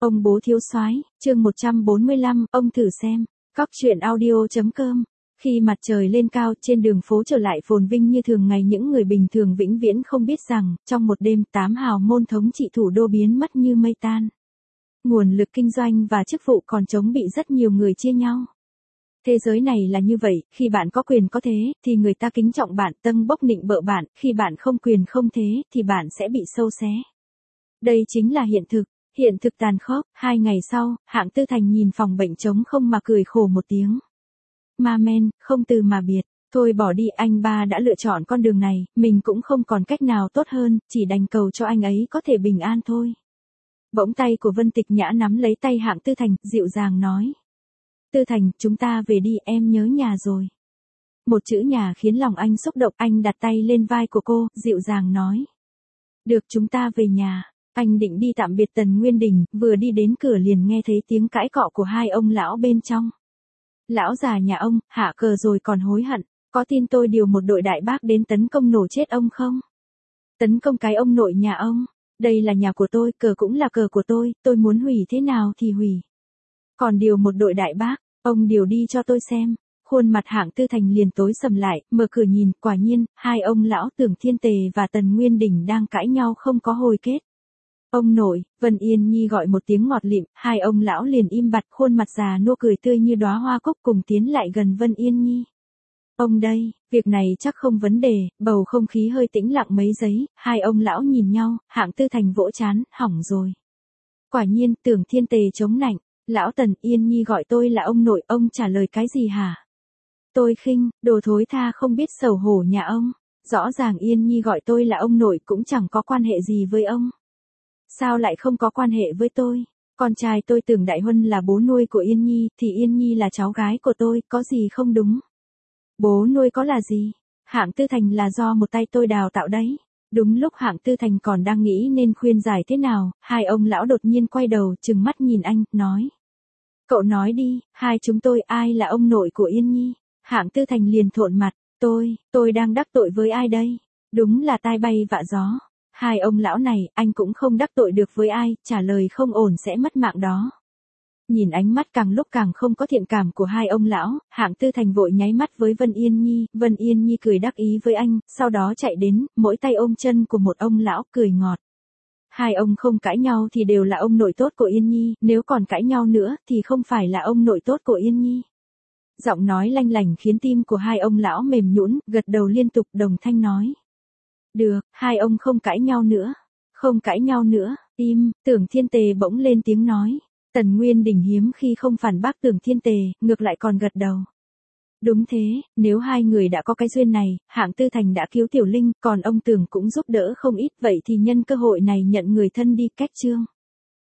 Ông bố thiếu soái, chương 145, ông thử xem. Cóc truyện audio.com. Khi mặt trời lên cao, trên đường phố trở lại phồn vinh như thường ngày, những người bình thường vĩnh viễn không biết rằng, trong một đêm, 8 hào môn thống trị thủ đô biến mất như mây tan. Nguồn lực kinh doanh và chức vụ còn trống bị rất nhiều người chia nhau. Thế giới này là như vậy, khi bạn có quyền có thế, thì người ta kính trọng bạn, tâng bốc nịnh bợ bạn, khi bạn không quyền không thế, thì bạn sẽ bị sâu xé. Đây chính là hiện thực. Hiện thực tàn khốc. 2 ngày sau, Hạng Tư Thành nhìn phòng bệnh trống không mà cười khổ một tiếng. Ma men, không từ mà biệt. Thôi bỏ đi, anh ba đã lựa chọn con đường này, mình cũng không còn cách nào tốt hơn, chỉ đành cầu cho anh ấy có thể bình an thôi. Bỗng tay của Vân Tịch Nhã nắm lấy tay Hạng Tư Thành, dịu dàng nói. Tư Thành, chúng ta về đi, em nhớ nhà rồi. Một chữ nhà khiến lòng anh xúc động, anh đặt tay lên vai của cô, dịu dàng nói. Được, chúng ta về nhà. Anh định đi tạm biệt Tần Nguyên Đình, vừa đi đến cửa liền nghe thấy tiếng cãi cọ của hai ông lão bên trong. Lão già nhà ông, hạ cờ rồi còn hối hận, có tin tôi điều một đội đại bác đến tấn công nổ chết ông không? Tấn công cái ông nội nhà ông, đây là nhà của tôi, cờ cũng là cờ của tôi muốn hủy thế nào thì hủy. Còn điều một đội đại bác, ông điều đi cho tôi xem. Khuôn mặt Hạng Tư Thành liền tối sầm lại, mở cửa nhìn, quả nhiên, hai ông lão Tưởng Thiên Tề và Tần Nguyên Đình đang cãi nhau không có hồi kết. Ông nội, Vân Yên Nhi gọi một tiếng ngọt lịm, hai ông lão liền im bặt, khuôn mặt già nua cười tươi như đóa hoa cúc, cùng tiến lại gần Vân Yên Nhi. Ông đây, việc này chắc không vấn đề. Bầu không khí hơi tĩnh lặng mấy giây, hai ông lão nhìn nhau, Hạng Tư Thành vỗ trán, hỏng rồi. Quả nhiên, Tưởng Thiên Tề chống nạnh, lão Tần, Yên Nhi gọi tôi là ông nội, ông trả lời cái gì hả? Tôi khinh, đồ thối tha không biết xấu hổ nhà ông. Rõ ràng Yên Nhi gọi tôi là ông nội cũng chẳng có quan hệ gì với ông. Sao lại không có quan hệ với tôi? Con trai tôi Tưởng Đại Huân là bố nuôi của Yên Nhi, thì Yên Nhi là cháu gái của tôi, có gì không đúng? Bố nuôi có là gì? Hạng Tư Thành là do một tay tôi đào tạo đấy. Đúng lúc Hạng Tư Thành còn đang nghĩ nên khuyên giải thế nào, hai ông lão đột nhiên quay đầu trừng mắt nhìn anh, nói. Cậu nói đi, hai chúng tôi ai là ông nội của Yên Nhi? Hạng Tư Thành liền thộn mặt, tôi đang đắc tội với ai đây? Đúng là tai bay vạ gió. Hai ông lão này, anh cũng không đắc tội được với ai, trả lời không ổn sẽ mất mạng đó. Nhìn ánh mắt càng lúc càng không có thiện cảm của hai ông lão, Hạng Tư Thành vội nháy mắt với Vân Yên Nhi cười đắc ý với anh, sau đó chạy đến, mỗi tay ôm chân của một ông lão, cười ngọt. Hai ông không cãi nhau thì đều là ông nội tốt của Yên Nhi, nếu còn cãi nhau nữa thì không phải là ông nội tốt của Yên Nhi. Giọng nói lanh lảnh khiến tim của hai ông lão mềm nhũn, gật đầu liên tục đồng thanh nói. Được, hai ông không cãi nhau nữa. Không cãi nhau nữa, Tưởng Thiên Tề bỗng lên tiếng nói. Tần Nguyên Đình hiếm khi không phản bác Tưởng Thiên Tề, ngược lại còn gật đầu. Đúng thế, nếu hai người đã có cái duyên này, Hạng Tư Thành đã cứu Tiểu Linh, còn ông Tưởng cũng giúp đỡ không ít, vậy thì nhân cơ hội này nhận người thân đi, cách chương.